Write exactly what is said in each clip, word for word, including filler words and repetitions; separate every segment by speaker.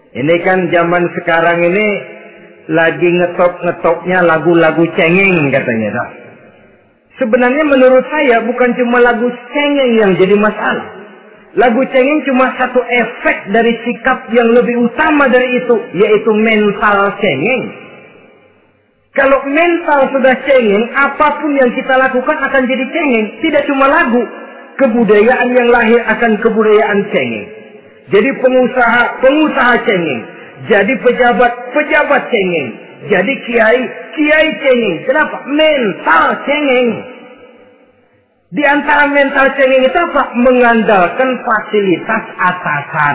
Speaker 1: Ini kan zaman sekarang ini lagi ngetop-ngetopnya lagu-lagu cengeng katanya. Nah, sebenarnya menurut saya bukan cuma lagu cengeng yang jadi masalah. Lagu cengeng cuma satu efek dari sikap yang lebih utama dari itu, yaitu mental cengeng. Kalau mental sudah cengeng, apapun yang kita lakukan akan jadi cengeng. Tidak cuma lagu, kebudayaan yang lahir akan kebudayaan cengeng. Jadi pengusaha, pengusaha cengeng. Jadi pejabat, pejabat cengeng. Jadi kiai, kiai cengeng. Kenapa? Mental cengeng. Di antara mental cengeng itu apa? Mengandalkan fasilitas atasan.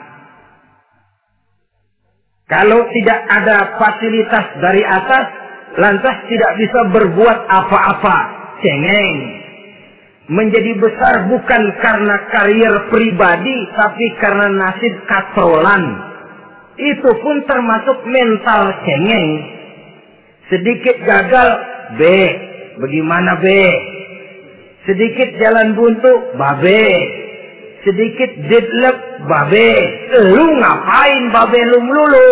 Speaker 1: Kalau tidak ada fasilitas dari atas, lantas tidak bisa berbuat apa-apa. Cengeng. Menjadi besar bukan karena karier pribadi, tapi karena nasib katrolan. Itu pun termasuk mental cengeng. Sedikit gagal, B. Bagaimana B? Sedikit jalan buntu, babe. Sedikit deadlock, babe. Lu ngapain babe lu melulu?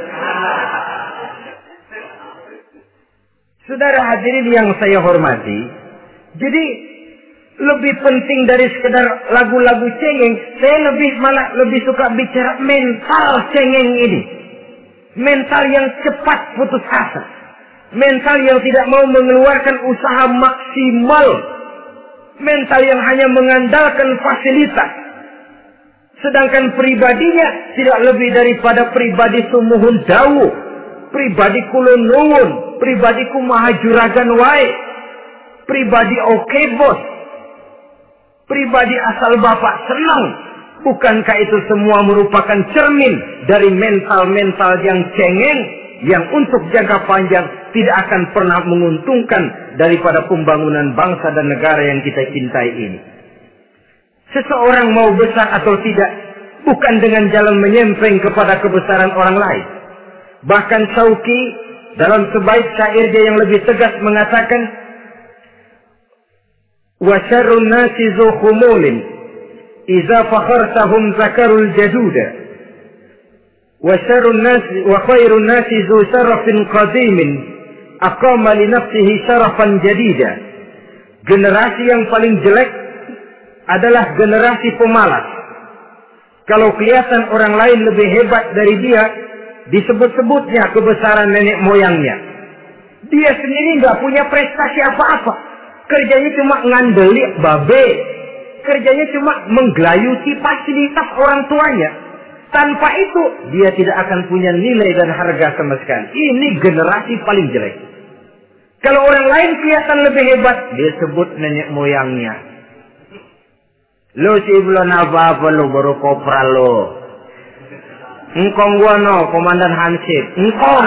Speaker 1: Saudara hadirin yang saya hormati, jadi lebih penting dari sekedar lagu-lagu cengeng, saya lebih malah lebih suka bicara mental cengeng ini. Mental yang cepat putus asa. Mental yang tidak mau mengeluarkan usaha maksimal. Mental yang hanya mengandalkan fasilitas. Sedangkan pribadinya tidak lebih daripada pribadi sumuhun dawu. Pribadi kulon nuwun. Pribadi kumaha juragan wae. Pribadi oke bos. Pribadi asal bapak senang. Bukankah itu semua merupakan cermin dari mental-mental yang cengeng, yang untuk jangka panjang tidak akan pernah menguntungkan daripada pembangunan bangsa dan negara yang kita cintai ini. Seseorang mau besar atau tidak, bukan dengan jalan menyempeng kepada kebesaran orang lain. Bahkan Sauki dalam sebaik syairnya yang lebih tegas mengatakan, wa syarrun nasi zu khumulin idza fakhartahum zakarul jaduda wa syarrun nasi wa khairun nasi zu syarafin qadimin aqama li nafsihi syarafan jadida. Generasi yang paling jelek adalah generasi pemalas. Kalau kelihatan orang lain lebih hebat dari dia, disebut-sebutnya kebesaran nenek moyangnya. Dia sendiri nggak punya prestasi apa-apa. Kerjanya cuma ngandeli babe. Kerjanya cuma menggelayuti fasilitas orang tuanya. Tanpa itu, dia tidak akan punya nilai dan harga sama sekali. Ini generasi paling jelek. Kalau orang lain kelihatan lebih hebat, dia sebut nenek moyangnya. Lo si belum apa-apa lo, baru kopral lo. Engkong gua no, komandan Hansip. Engkong.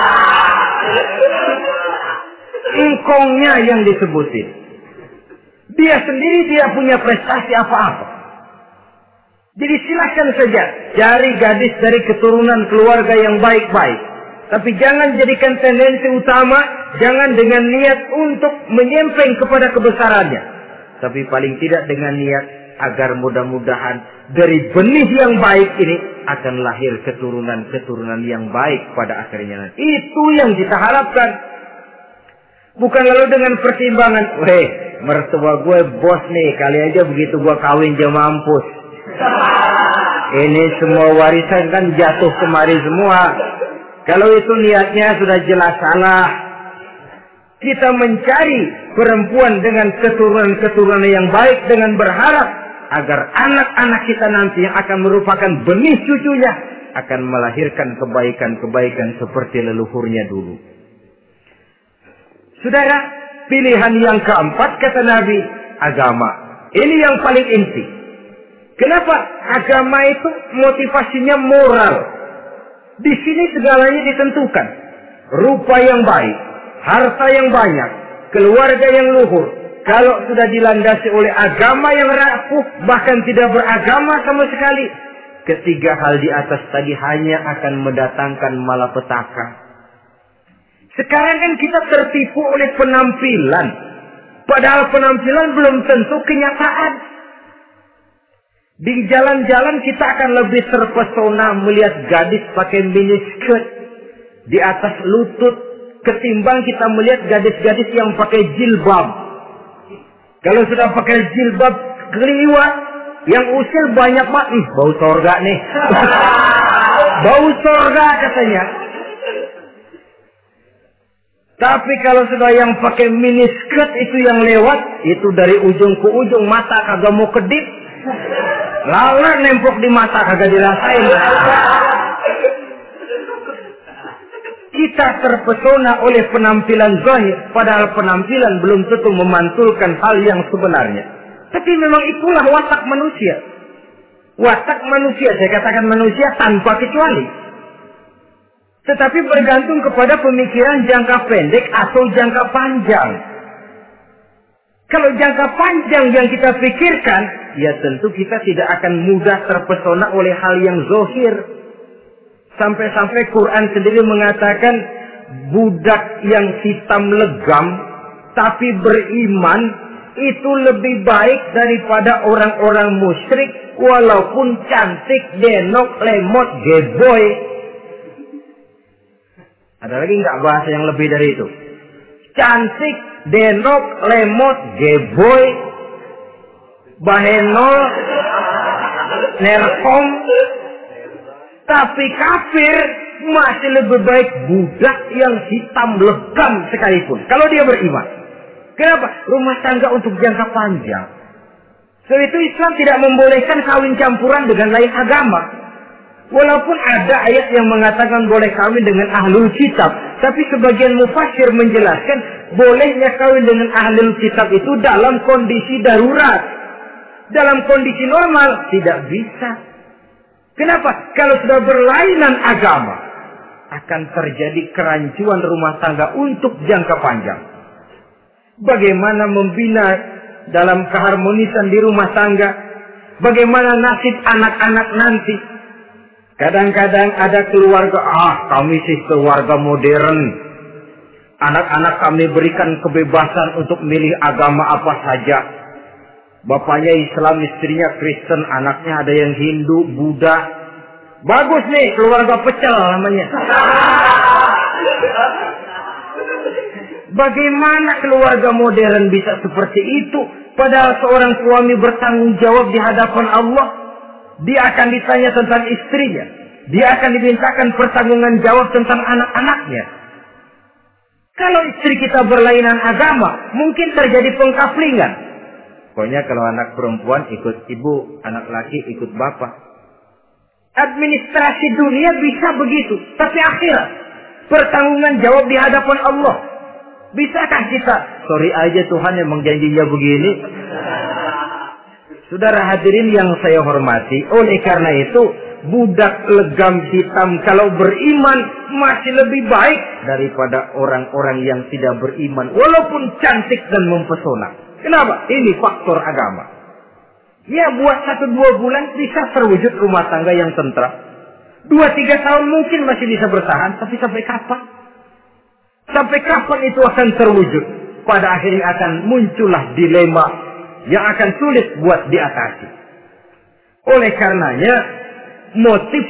Speaker 1: Engkongnya yang disebutin. Dia sendiri tidak punya prestasi apa-apa. Jadi silakan saja cari gadis dari keturunan keluarga yang baik-baik. Tapi jangan jadikan tendensi utama, jangan dengan niat untuk menyempeng kepada kebesarannya. Tapi paling tidak dengan niat agar mudah-mudahan dari benih yang baik ini akan lahir keturunan-keturunan yang baik pada akhirnya. Itu yang kita harapkan. Bukan lalu dengan pertimbangan, weh, mertua gue bos nih, kali aja begitu gue kawin dia mampus. Ini semua warisan kan jatuh kemari semua. Kalau itu niatnya sudah jelas salah. Kita mencari perempuan dengan keturunan-keturunan yang baik dengan berharap agar anak-anak kita nanti yang akan merupakan benih cucunya akan melahirkan kebaikan-kebaikan seperti leluhurnya dulu. Saudara, pilihan yang keempat kata Nabi, agama. Ini yang paling inti. Kenapa? Agama itu motivasinya moral. Di sini segalanya ditentukan. Rupa yang baik, harta yang banyak, keluarga yang luhur. Kalau sudah dilandasi oleh agama yang rapuh, bahkan tidak beragama sama sekali, ketiga hal di atas tadi hanya akan mendatangkan malapetaka. Sekarang kan kita tertipu oleh penampilan. Padahal penampilan belum tentu kenyataan. Di jalan-jalan kita akan lebih terpesona melihat gadis pakai miniskirt di atas lutut ketimbang kita melihat gadis-gadis yang pakai jilbab. Kalau sudah pakai jilbab keliwat, yang usil banyak mak, ih bau sorga nih. Bau sorga katanya. Tapi kalau sudah yang pakai miniskirt itu yang lewat, itu dari ujung ke ujung mata kagak mau kedip. Laler nempok di mata kagak dirasain. Kita terpesona oleh penampilan zahir, padahal penampilan belum tentu memantulkan hal yang sebenarnya. Tapi memang itulah watak manusia. Watak manusia, saya katakan manusia tanpa kecuali. Tetapi bergantung kepada pemikiran jangka pendek atau jangka panjang. Kalau jangka panjang yang kita pikirkan, ya tentu kita tidak akan mudah terpesona oleh hal yang zahir. Sampai-sampai Quran sendiri mengatakan budak yang hitam legam tapi beriman itu lebih baik daripada orang-orang musyrik walaupun cantik, denok, lemot, geboy. Ada lagi nggak bahasa yang lebih dari itu? Cantik, denok, lemot, geboy, bahenol, nerkom. Tapi kafir masih lebih baik budak yang hitam legam sekalipun. Kalau dia beriman. Kenapa? Rumah tangga untuk jangka panjang. Sebab itu Islam tidak membolehkan kawin campuran dengan lain agama. Walaupun ada ayat yang mengatakan boleh kawin dengan ahlul kitab. Tapi sebagian mufassir menjelaskan bolehnya kawin dengan ahlul kitab itu dalam kondisi darurat. Dalam kondisi normal tidak bisa. Kenapa? Kalau sudah berlainan agama, akan terjadi kerancuan rumah tangga untuk jangka panjang. Bagaimana membina dalam keharmonisan di rumah tangga? Bagaimana nasib anak-anak nanti? Kadang-kadang ada keluarga, ah kami sih keluarga modern. Anak-anak kami berikan kebebasan untuk milih agama apa saja. Bapaknya Islam, istrinya Kristen, anaknya ada yang Hindu, Buddha. Bagus nih, keluarga pecel namanya. Bagaimana keluarga modern bisa seperti itu? Padahal seorang suami bertanggung jawab di hadapan Allah. Dia akan ditanya tentang istrinya. Dia akan dimintakan pertanggungan jawab tentang anak-anaknya. Kalau istri kita berlainan agama, mungkin terjadi pengkaflingan. Pokoknya kalau anak perempuan ikut ibu, anak laki ikut bapak. Administrasi dunia bisa begitu. Tapi akhirat, pertanggungan jawab di hadapan Allah. Bisakah kita? Sorry aja Tuhan yang menjanjinya begini. Saudara hadirin yang saya hormati, oleh karena itu, budak legam hitam kalau beriman masih lebih baik daripada orang-orang yang tidak beriman. Walaupun cantik dan mempesona. Kenapa? Ini faktor agama. Ya buat satu dua bulan bisa terwujud rumah tangga yang tentram. Dua tiga tahun mungkin masih bisa bertahan. Tapi sampai kapan? Sampai kapan itu akan terwujud? Pada akhirnya akan muncullah dilema yang akan sulit buat diatasi. Oleh karenanya motif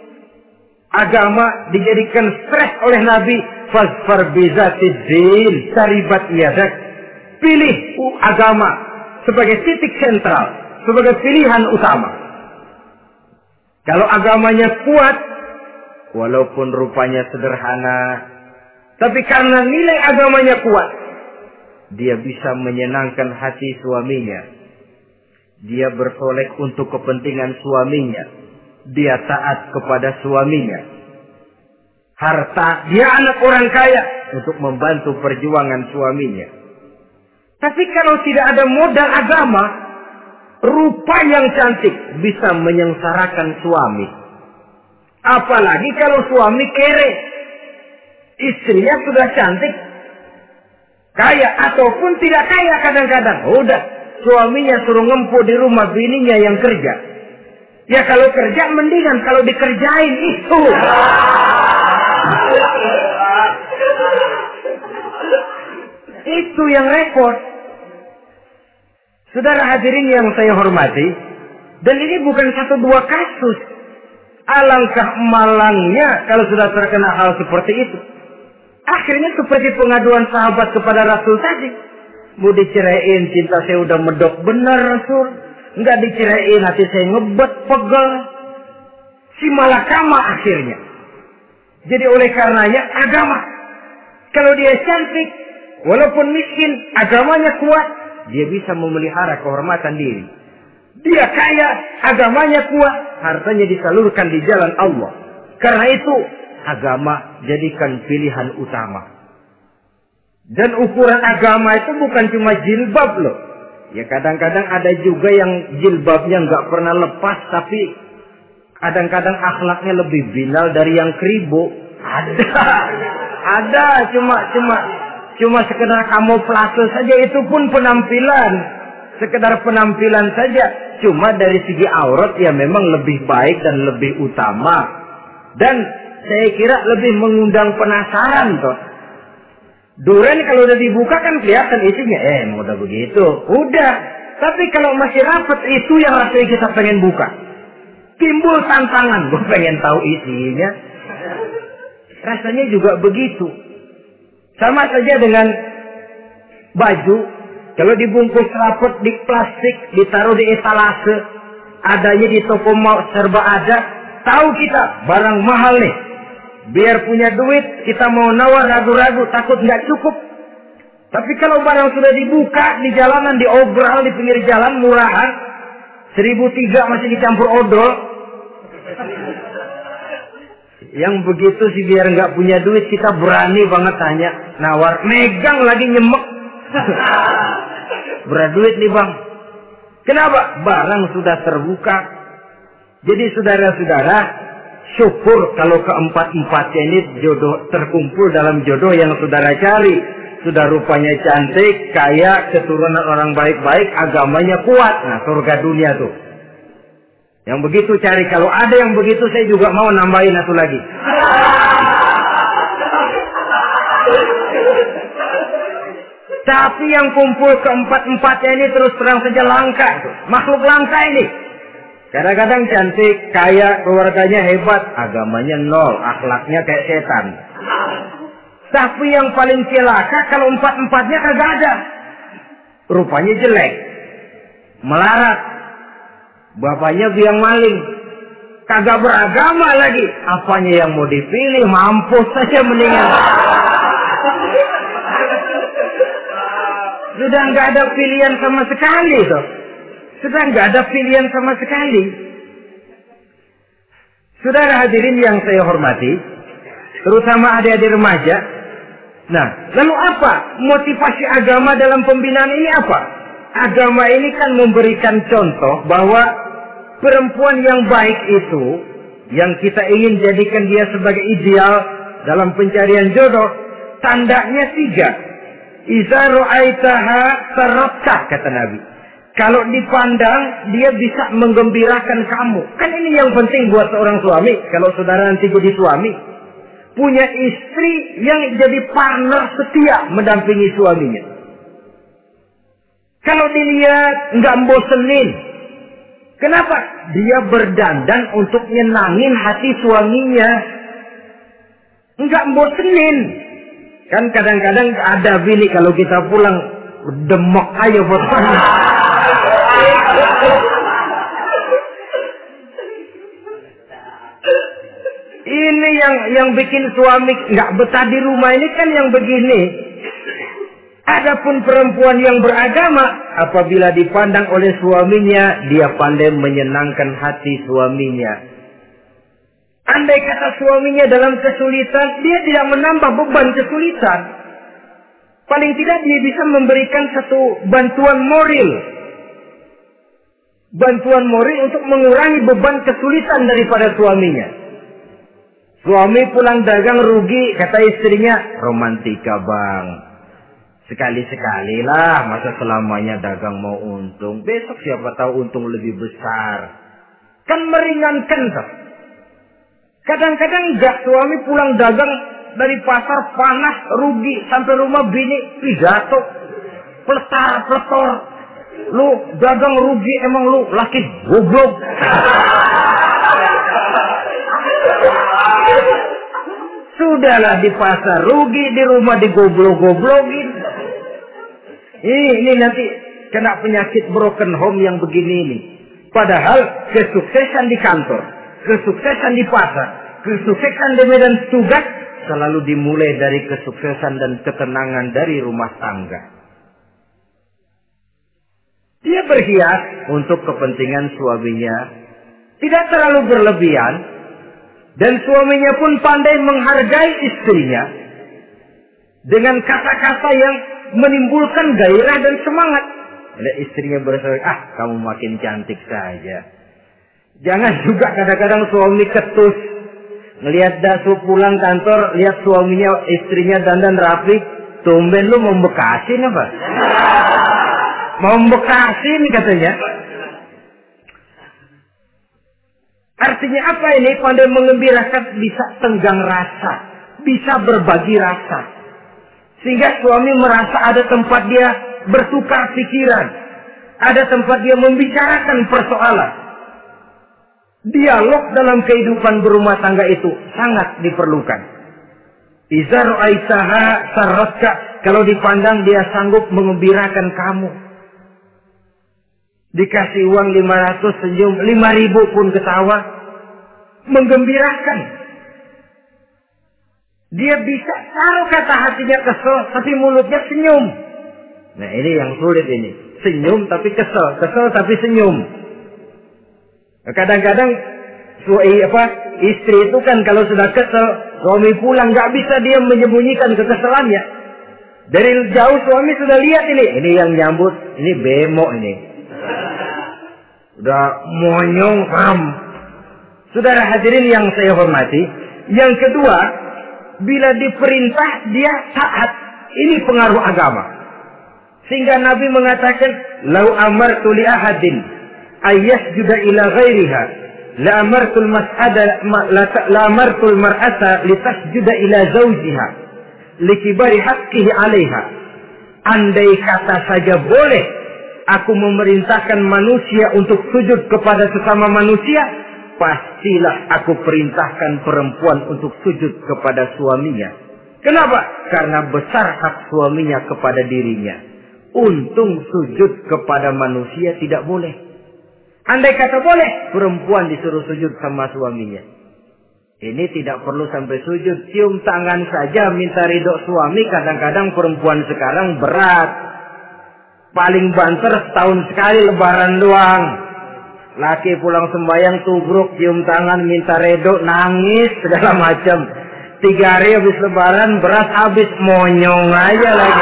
Speaker 1: agama dijadikan stres oleh Nabi. Fasfar bizatid din taribat yadak. Pilih agama sebagai titik sentral, sebagai pilihan utama. Kalau agamanya kuat, walaupun rupanya sederhana, tapi karena nilai agamanya kuat, dia bisa menyenangkan hati suaminya. Dia bersolek untuk kepentingan suaminya. Dia taat kepada suaminya. Harta, dia anak orang kaya untuk membantu perjuangan suaminya. Tapi kalau tidak ada modal agama, rupa yang cantik bisa menyengsarakan suami. Apalagi kalau suami kere. Istrinya sudah cantik, kaya ataupun tidak kaya kadang-kadang. Udah, suaminya suruh ngempu di rumah bininya yang kerja. Ya kalau kerja mendingan kalau dikerjain itu. Itu yang repot. Saudara hadirin yang saya hormati, Dan ini bukan satu dua kasus. Alangkah malangnya kalau sudah terkena hal seperti itu. Akhirnya seperti pengaduan sahabat kepada Rasul tadi. Mau diceraiin, cinta saya udah medok benar Rasul. Enggak diceraiin, hati saya ngebet, pegel. Si malakama akhirnya. Jadi oleh karenanya agama. Kalau dia cantik, walaupun miskin, agamanya kuat, dia bisa memelihara kehormatan diri. Dia kaya, agamanya kuat, hartanya disalurkan di jalan Allah. Karena itu, agama jadikan pilihan utama. Dan ukuran agama itu bukan cuma jilbab loh. Ya kadang-kadang ada juga yang jilbabnya nggak pernah lepas, tapi kadang-kadang akhlaknya lebih binal dari yang keribu. Ada, ada cuma cuma cuma sekedar kamuflase saja, itu pun penampilan, sekedar penampilan saja. Cuma dari segi aurat ya memang lebih baik dan lebih utama. Dan saya kira lebih mengundang penasaran toh. Duren kalau udah dibuka kan kelihatan isinya. Eh, udah begitu. Udah. Tapi kalau masih rapat, itu yang rasanya kita pengen buka. Timbul tantangan. Gue pengen tahu isinya. Rasanya juga begitu. Sama saja dengan baju. Kalau dibungkus rapat di plastik, ditaruh di etalase, adanya di toko mau serba ada. Tahu kita barang mahal nih. Biar punya duit, kita mau nawar ragu-ragu, takut nggak cukup. Tapi kalau barang sudah dibuka di jalanan, diobral di pinggir jalan, murahan, seribu tiga masih dicampur odol. Yang begitu sih biar nggak punya duit, kita berani banget tanya, nawar, megang lagi nyemek. Berat duit nih bang. Kenapa? Barang sudah terbuka. Jadi saudara-saudara, syukur kalau keempat-empatnya ini jodoh terkumpul dalam jodoh yang saudara cari. Sudah rupanya cantik, kaya, keturunan orang baik-baik, agamanya kuat. Nah, surga dunia tuh. Yang begitu cari. Kalau ada yang begitu, saya juga mau nambahin satu lagi. Tapi yang kumpul keempat-empatnya ini terus terang saja langka. Makhluk langka ini. Kadang-kadang cantik, kaya, keluarganya hebat, agamanya nol, akhlaknya kayak setan. Tapi yang paling celaka kalau empat-empatnya kagak ada. Rupanya jelek, melarat, bapaknya biang maling, kagak beragama lagi. Apanya yang mau dipilih, mampus saja mendingan. Sudah nggak ada pilihan sama sekali tuh. Sudah nggak ada pilihan sama sekali. Saudara hadirin yang saya hormati, terutama adik-adik remaja. Nah, lalu apa motivasi agama dalam pembinaan ini apa? Agama ini kan memberikan contoh bahwa perempuan yang baik itu, yang kita ingin jadikan dia sebagai ideal dalam pencarian jodoh, tandanya tiga. Iza ru'aitaha sarratka, kata Nabi. Kalau dipandang, dia bisa menggembirakan kamu. Kan ini yang penting buat seorang suami. Kalau saudara nanti jadi suami, punya istri yang jadi partner setia mendampingi suaminya. Kalau dilihat, nggak bosenin. Kenapa? Dia berdandan untuk nyenangin hati suaminya. Nggak bosenin. Kan kadang-kadang ada bini kalau kita pulang, demok aja fotonya. Ini yang yang bikin suami nggak betah di rumah ini kan yang begini. Adapun perempuan yang beragama, apabila dipandang oleh suaminya, dia pandai menyenangkan hati suaminya. Andai kata suaminya dalam kesulitan, dia tidak menambah beban kesulitan. Paling tidak dia bisa memberikan satu bantuan moral. Bantuan moral untuk mengurangi beban kesulitan daripada suaminya. Suami pulang dagang rugi, kata istrinya, romantika bang. Sekali-sekali lah, masa selamanya dagang mau untung. Besok siapa tahu untung lebih besar. Kan meringankan toh. Kadang-kadang enggak, suami pulang dagang dari pasar panas, rugi, sampai rumah bini pidato, peletar, peletor. Lu dagang rugi, emang lu laki goblok. Sudahlah di pasar rugi, di rumah digoblok-goblokin. Ini, ini nanti kena penyakit broken home yang begini ini. Padahal kesuksesan di kantor, kesuksesan di pasar, kesuksesan di medan tugas selalu dimulai dari kesuksesan dan ketenangan dari rumah tangga. Dia berhias untuk kepentingan suaminya, tidak terlalu berlebihan, dan suaminya pun pandai menghargai istrinya dengan kata-kata yang menimbulkan gairah dan semangat. Dan istrinya berseru, ah kamu makin cantik saja. Jangan juga kadang-kadang suami ketus. Ngelihat dasu pulang kantor, lihat suaminya, istrinya dandan rapi. Tumben lu membekasin apa? Membekasin katanya. Artinya apa ini? Pandai mengembirakan, bisa tenggang rasa. Bisa berbagi rasa. Sehingga suami merasa ada tempat dia bertukar pikiran. Ada tempat dia membicarakan persoalan. Dialog dalam kehidupan berumah tangga itu sangat diperlukan. Iza ra'aitaha sarratka, kalau dipandang dia sanggup mengembirakan kamu. Dikasih uang lima ratus senyum, lima ribu pun ketawa. Menggembirakan. Dia bisa taruh kata hatinya kesel, tapi mulutnya senyum. Nah ini yang sulit ini. Senyum tapi kesel, kesel tapi senyum. Kadang-kadang suami apa istri itu kan kalau sudah kesel, suami pulang nggak bisa dia menyembunyikan kekesalannya. Dari jauh suami sudah lihat ini, ini yang nyambut, ini bemo ini. Udah monyong ram. Saudara hadirin yang saya hormati, yang kedua, bila diperintah dia taat. Ini pengaruh agama. Sehingga Nabi mengatakan, "Lau amartu li ahadin ayyasjuda ila ghairiha, la amartul mas'ada la amartul mar'ata litasjuda ila zawjiha likibari haqqihi 'alaiha." Andai kata saja boleh aku memerintahkan manusia untuk sujud kepada sesama manusia, pastilah aku perintahkan perempuan untuk sujud kepada suaminya. Kenapa? Karena besar hak suaminya kepada dirinya. Untung sujud kepada manusia tidak boleh. Andai kata boleh, perempuan disuruh sujud sama suaminya. Ini tidak perlu sampai sujud, cium tangan saja minta ridho suami. Kadang-kadang perempuan sekarang berat. Paling banter setahun sekali lebaran doang. Laki pulang sembahyang tubruk, cium tangan, minta redo, nangis, segala macam. Tiga hari habis lebaran, beras habis, monyong aja lagi.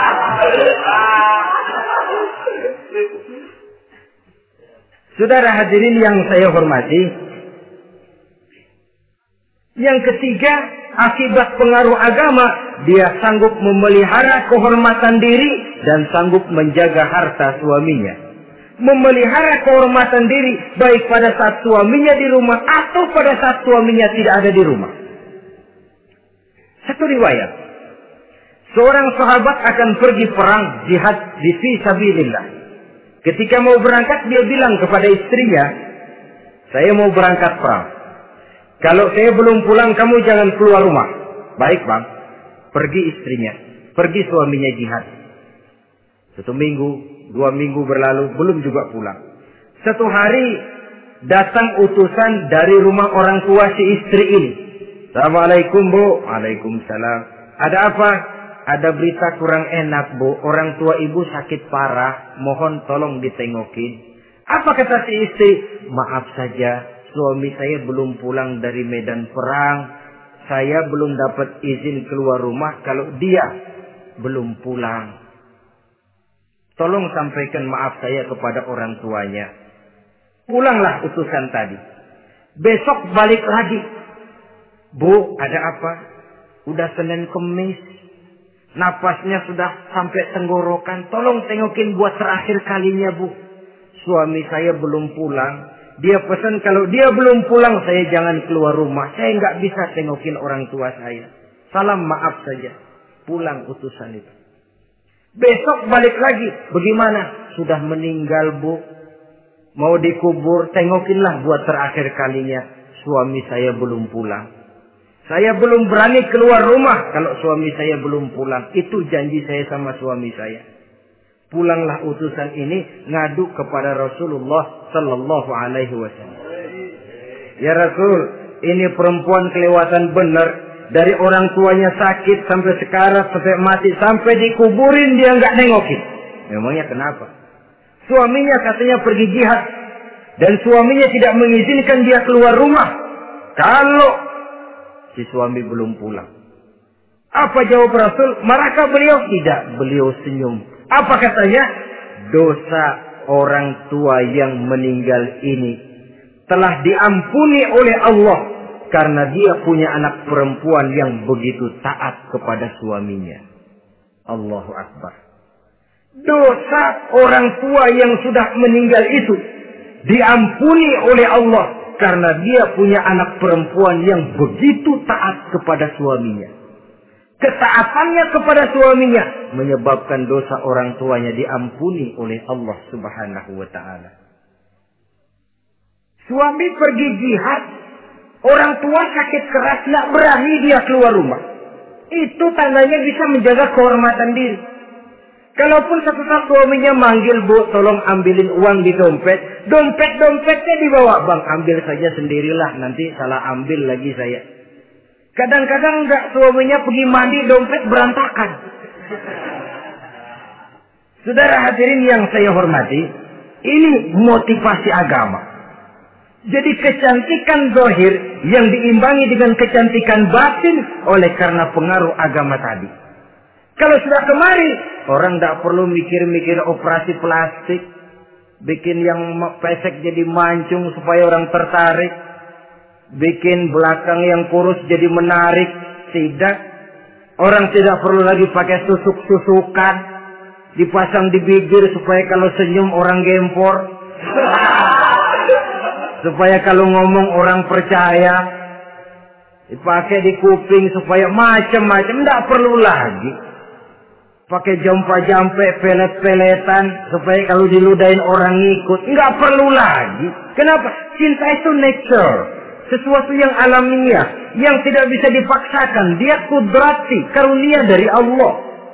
Speaker 1: Saudara hadirin yang saya hormati, yang ketiga, akibat pengaruh agama, dia sanggup memelihara kehormatan diri dan sanggup menjaga harta suaminya. Memelihara kehormatan diri baik pada saat suaminya di rumah atau pada saat suaminya tidak ada di rumah. Satu riwayat, seorang sahabat akan pergi perang jihad di fi sabilillah. Ketika mau berangkat dia bilang kepada istrinya, saya mau berangkat perang. Kalau saya belum pulang kamu jangan keluar rumah. Baik bang. Pergi istrinya, pergi suaminya jihad. Satu minggu, dua minggu berlalu, belum juga pulang. Satu hari datang utusan dari rumah orang tua si istri ini. Assalamualaikum bu. Waalaikumsalam. Ada apa? Ada berita kurang enak bu. Orang tua ibu sakit parah. Mohon tolong ditengokin. Apa kata si istri? Maaf saja, suami saya belum pulang dari medan perang. Saya belum dapat izin keluar rumah kalau dia belum pulang. Tolong sampaikan maaf saya kepada orang tuanya. Pulanglah utusan tadi. Besok balik lagi. Bu, ada apa? Udah Senin Kemis. Napasnya sudah sampai tenggorokan. Tolong tengokin buat terakhir kalinya bu. Suami saya belum pulang. Dia pesan kalau dia belum pulang saya jangan keluar rumah. Saya nggak bisa tengokin orang tua saya. Salam maaf saja. Pulang utusan itu. Besok balik lagi. Bagaimana? Sudah meninggal, Bu. Mau dikubur, tengokinlah buat terakhir kalinya. Suami saya belum pulang. Saya belum berani keluar rumah kalau suami saya belum pulang. Itu janji saya sama suami saya. Pulanglah utusan ini ngadu kepada Rasulullah sallallahu alaihi wasallam. Ya Rasul, ini perempuan kelewatan benar. Dari orang tuanya sakit sampai sekarat, sampai mati, sampai dikuburin dia nggak nengokin. Memangnya kenapa? Suaminya katanya pergi jihad. Dan suaminya tidak mengizinkan dia keluar rumah. Kalau si suami belum pulang. Apa jawab Rasul? Marahkah beliau? Tidak. Beliau senyum. Apa katanya? Dosa orang tua yang meninggal ini telah diampuni oleh Allah. Karena dia punya anak perempuan yang begitu taat kepada suaminya. Allahu Akbar. Dosa orang tua yang sudah meninggal itu diampuni oleh Allah. Karena dia punya anak perempuan yang begitu taat kepada suaminya. Ketaatannya kepada suaminya menyebabkan dosa orang tuanya diampuni oleh Allah Subhanahu wa ta'ala. Suami pergi jihad. Orang tua sakit keras, tidak berani dia keluar rumah. Itu tandanya bisa menjaga kehormatan diri. Kalaupun satu saat suaminya manggil, Bu, tolong ambilin uang di dompet. Dompet-dompetnya dibawa. Bang, ambil saja sendirilah. Nanti salah ambil lagi saya. Kadang-kadang enggak, suaminya pergi mandi, dompet berantakan. Saudara hadirin yang saya hormati, ini motivasi agama. Jadi kecantikan zahir yang diimbangi dengan kecantikan batin oleh karena pengaruh agama tadi. Kalau sudah kemari, orang tidak perlu mikir-mikir operasi plastik. Bikin yang pesek jadi mancung supaya orang tertarik. Bikin belakang yang kurus jadi menarik. Tidak. Orang tidak perlu lagi pakai susuk-susukan. Dipasang di bibir supaya kalau senyum orang gempor. Supaya kalau ngomong orang percaya. Dipakai di kuping supaya macam-macam. Tidak perlu lagi. Pakai jampa-jampe, pelet-peletan. Supaya kalau diludahin orang ngikut. Nggak perlu lagi. Kenapa? Cinta itu nature. Sesuatu yang alamiah. Yang tidak bisa dipaksakan. Dia kudrati. Karunia dari Allah.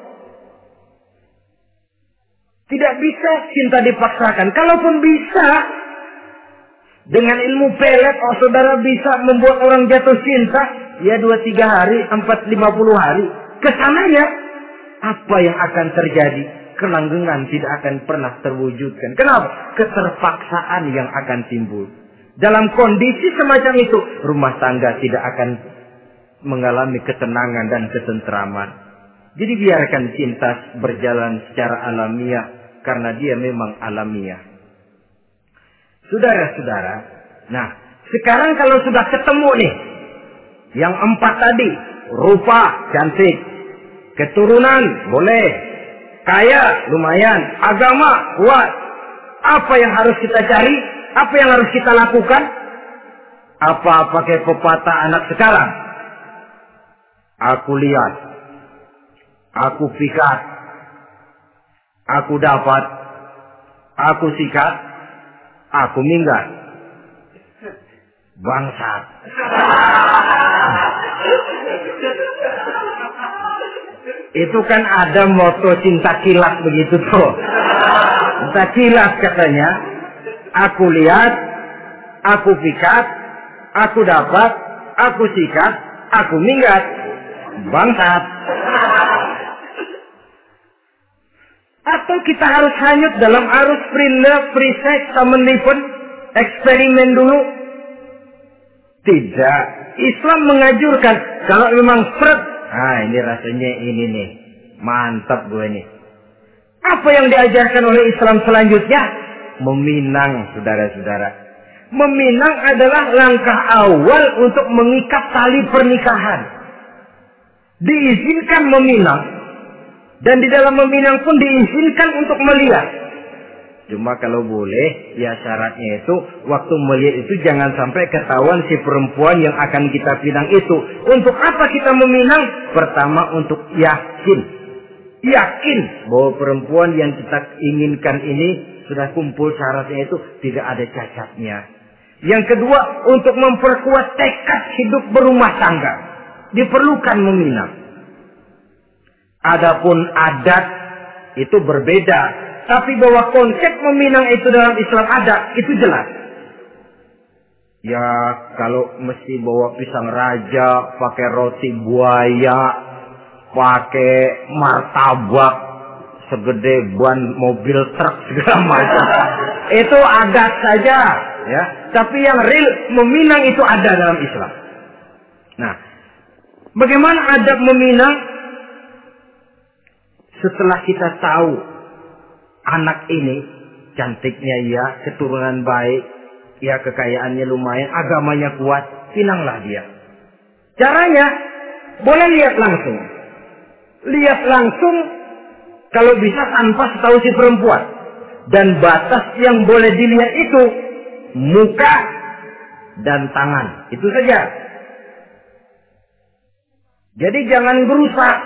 Speaker 1: Tidak bisa cinta dipaksakan. Kalaupun bisa. Dengan ilmu pelet, oh saudara bisa membuat orang jatuh cinta. Ya dua tiga hari, empat lima puluh hari. Kesananya, apa yang akan terjadi? Kelanggengan tidak akan pernah terwujudkan. Kenapa? Keterpaksaan yang akan timbul. Dalam kondisi semacam itu, rumah tangga tidak akan mengalami ketenangan dan ketentraman. Jadi biarkan cinta berjalan secara alamiah. Karena dia memang alamiah. Saudara-saudara, nah sekarang kalau sudah ketemu nih, yang empat tadi, rupa cantik, keturunan boleh, kaya lumayan, agama kuat, apa yang harus kita cari, apa yang harus kita lakukan? Apa pakai pepatah anak sekarang? Aku lihat, aku pikat, aku dapat, aku sikat, aku minggat. Bangsat. Itu kan ada moto cinta kilat begitu tuh. Cinta kilat katanya. Aku lihat, aku pikat, aku dapat, aku sikat, aku minggat. Bangsat. Atau kita harus hanyut dalam arus free love, free sex, common living, eksperimen dulu? Tidak. Islam mengajurkan kalau memang seret, ah ini rasanya ini nih, mantap gue nih. Apa yang diajarkan oleh Islam selanjutnya? Meminang, saudara-saudara. Meminang adalah langkah awal untuk mengikat tali pernikahan. Diizinkan meminang. Dan di dalam meminang pun diizinkan untuk melihat. Cuma kalau boleh, ya syaratnya itu, waktu melihat itu jangan sampai ketahuan si perempuan yang akan kita pinang itu. Untuk apa kita meminang? Pertama untuk yakin. yakin bahwa perempuan yang kita inginkan ini sudah kumpul syaratnya itu tidak ada cacatnya. Yang kedua, untuk memperkuat tekad hidup berumah tangga, diperlukan meminang. Adapun adat itu berbeda, tapi bahwa konsep meminang itu dalam Islam ada, itu jelas. Ya, kalau mesti bawa pisang raja, pakai roti buaya, pakai martabak segede ban mobil truk segala macam, itu adat saja, ya. Tapi yang real meminang itu ada dalam Islam. Nah, bagaimana adab meminang? Setelah kita tahu anak ini cantiknya ya, keturunan baik, ya kekayaannya lumayan, agamanya kuat, pinanglah dia. Caranya boleh lihat langsung. Lihat langsung kalau bisa tanpa setahu si perempuan. Dan batas yang boleh dilihat itu muka dan tangan. Itu saja. Jadi jangan berusaha.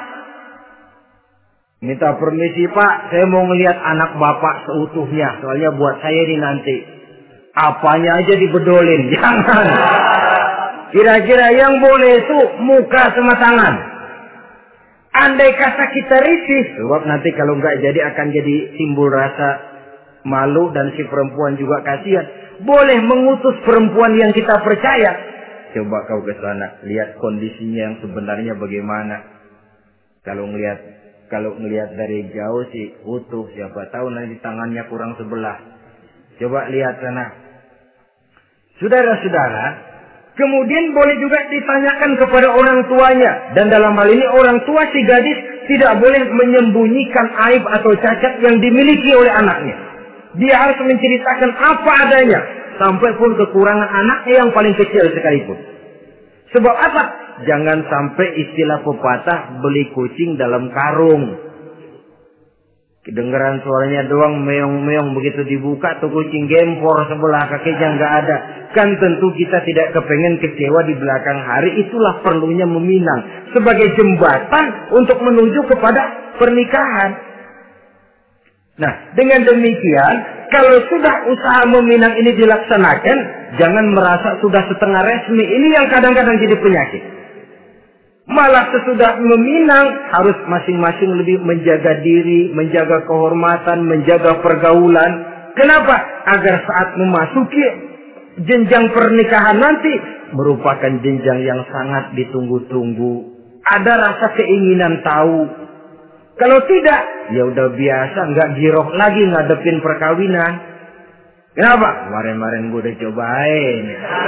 Speaker 1: Minta permisi Pak, saya mau ngelihat anak bapak seutuhnya. Soalnya buat saya ini nanti. Apanya aja dibedolin. Jangan. Kira-kira yang boleh itu muka sama tangan. Andai kata kita risih, sebab nanti kalau nggak jadi akan jadi timbul rasa malu dan si perempuan juga kasihan. Boleh mengutus perempuan yang kita percaya. Coba kau ke sana, lihat kondisinya yang sebenarnya bagaimana. Kalau ngelihat kalau ngelihat dari jauh sih utuh, siapa tahu nanti tangannya kurang sebelah. Coba lihat sana. Saudara-saudara, kemudian boleh juga ditanyakan kepada orang tuanya. Dan dalam hal ini orang tua si gadis tidak boleh menyembunyikan aib atau cacat yang dimiliki oleh anaknya. Dia harus menceritakan apa adanya. Sampai pun kekurangan anaknya yang paling kecil sekalipun. Sebab apa? Jangan sampai istilah pepatah beli kucing dalam karung. Kedengeran suaranya doang meong-meong, begitu dibuka tuh kucing gempor sebelah kakinya nggak ada. Kan tentu kita tidak kepengen kecewa di belakang hari. Itulah perlunya meminang sebagai jembatan untuk menuju kepada pernikahan. Nah, dengan demikian kalau sudah usaha meminang ini dilaksanakan, jangan merasa sudah setengah resmi. Ini yang kadang-kadang jadi penyakit. Malah sesudah meminang harus masing-masing lebih menjaga diri, menjaga kehormatan, menjaga pergaulan. Kenapa? Agar saat memasuki jenjang pernikahan nanti merupakan jenjang yang sangat ditunggu-tunggu. Ada rasa keinginan tahu. Kalau tidak, ya udah biasa, nggak giroh lagi ngadepin perkawinan. Kenapa? Kemarin-kemarin gue udah cobain.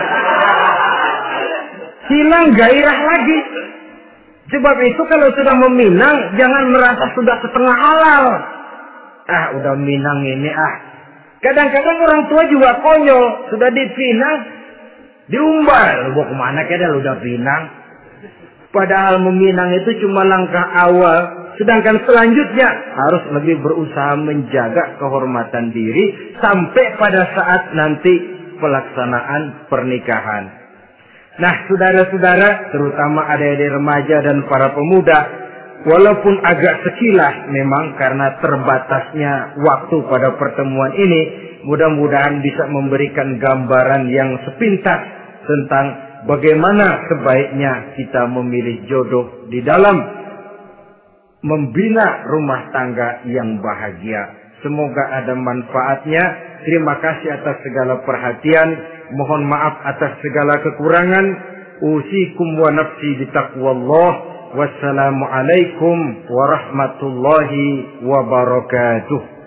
Speaker 1: Hilang gairah lagi. Sebab itu kalau sudah meminang, jangan merasa sudah setengah halal. Ah, udah minang ini ah. Kadang-kadang orang tua juga konyol. Sudah dipinang, diumbal. Mau kemana kayaknya udah pinang. Padahal meminang itu cuma langkah awal. Sedangkan selanjutnya harus lebih berusaha menjaga kehormatan diri. Sampai pada saat nanti pelaksanaan pernikahan. Nah, saudara-saudara, terutama adik-adik remaja dan para pemuda, walaupun agak sekilas memang karena terbatasnya waktu pada pertemuan ini, mudah-mudahan bisa memberikan gambaran yang sepintas tentang bagaimana sebaiknya kita memilih jodoh di dalam membina rumah tangga yang bahagia. Semoga ada manfaatnya. Terima kasih atas segala perhatian. Mohon maaf atas segala kekurangan. Usikum wa nafsi bitaqwallah. Wassalamualaikum warahmatullahi wabarakatuh.